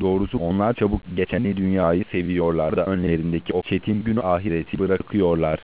Doğrusu onlar çabuk geçeni dünyayı seviyorlar da önlerindeki o çetin günü ahireti bırakıyorlar.